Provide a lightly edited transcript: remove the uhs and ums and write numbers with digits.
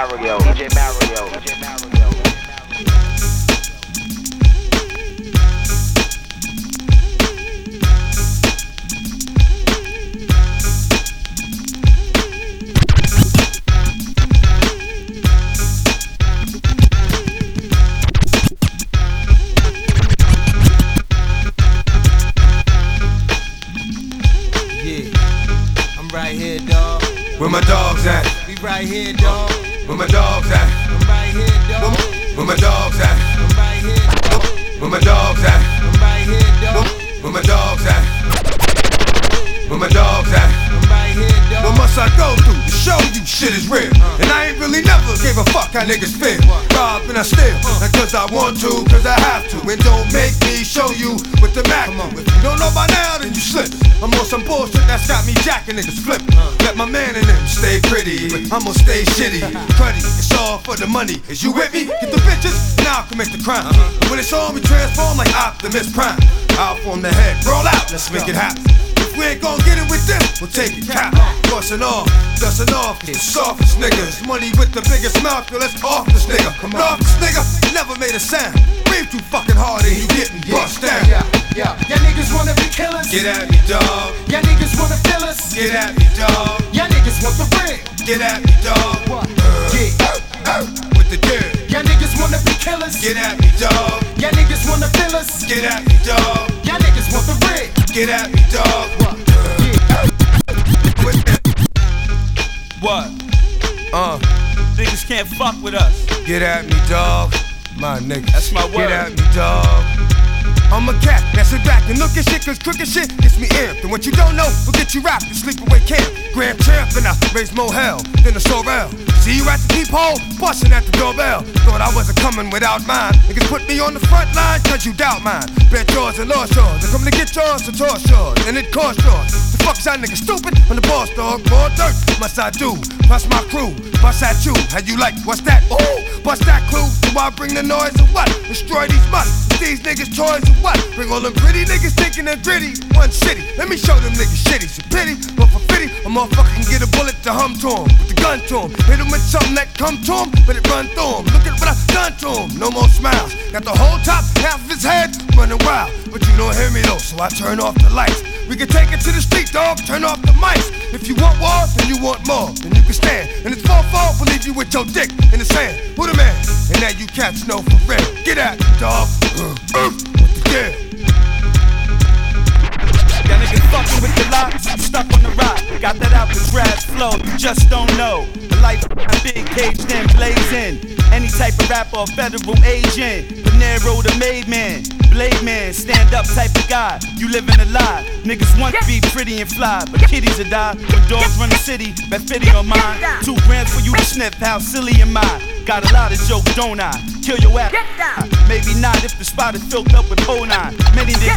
Mario, DJ Mario, DJ Mario. Right here, dog. Where my dogs at? We right here, dog. Where my dogs at? I'm right here, dog. Where my dogs at? I'm right here, dog. Where my dogs at? I'm right here, dog. Where my dogs at? Where my dogs at? I'm right here, dog. What must I go through to show you shit is real? And I ain't really never gave a fuck how niggas feel. Rob and I steal, not cause I want to, cause I have to. And don't make me show you with the Mac. If you don't know by now, then you slip. I'm on some bullshit that's got me jacking niggas flipping. Let my man in them stay pretty, I'ma stay shitty. Cruddy, it's all for the money. Is you with me? Get the bitches, and I'll commit the crime. When it's on, we transform like Optimus Prime. Out from the head, roll out, let's make it happen. If we ain't gon' get it with them, we'll take it cap. Bustin' off, dustin' off, the softest niggas. Money with the biggest mouth, yo, let's off this nigga. Come off this nigga, never made a sound. Breathe too fucking hard and you getting bust down. Yeah, y'all niggas wanna be killers. Get at me, dog. Y'all niggas wanna fill us. Get at me, dog. Y'all niggas want the bread. Get at me, dog. With the dirt. Y'all niggas wanna be killers. Get at me, dog. Y'all niggas wanna fill us. Get at me, dog. Y'all niggas want the bread. Get at me, dog. What? Niggas can't fuck with us. Get at me, dog. My niggas. That's my word. Get at me, dog. I'm a cat, now sit back and look at shit, cause crooked shit gets me amped. And what you don't know will get you wrapped in sleepaway camp. Grand champ and I raise more hell than a sorrel. See you at the peephole, bustin' at the doorbell. Thought I wasn't coming without mine. Niggas put me on the front line cause you doubt mine. Bet yours and lost yours. I come to get yours to toss yours, and it cost yours. The fuck is that nigga stupid? I'm the boss dog, more dirt must I do. Bust my crew, bust at you. How you like, what's that? Ooh, bust that clue. Do I bring the noise or what? Destroy these mutts, these niggas toys or what? Bring all them pretty niggas thinking they're gritty. One city, let me show them niggas shitty. So pity, but for pity, a motherfucker can get a bullet to hum to him. With the gun to him, hit him with something that come to him, but it run through him. Look at what I done to him, no more smiles. Got the whole top, half of his head, running wild. But you don't hear me though, so I turn off the lights. We can take it to the street, dog, turn off the mics. If you want war, then you want more, then you can stand. And it's 4-4, we'll leave you with your dick in the sand. Who the man? And now you cats know for real. Get at me, dog. What the deal? Y'all niggas fucking with the locks, you stuck on the rock. Got that out the grass flow, you just don't know. The life big caged in, blazing. Any type of rapper or federal agent. Panero the made man, blade man, stand up type of guy. You living a lie. Niggas want to be pretty and fly, but kitties will die. When dogs run the city, bet 50 on mine. 2 grand for you to sniff, how silly am I? Got a lot of jokes, don't I? Kill your ass. Maybe not if the spot is filled up with 09. Many niggas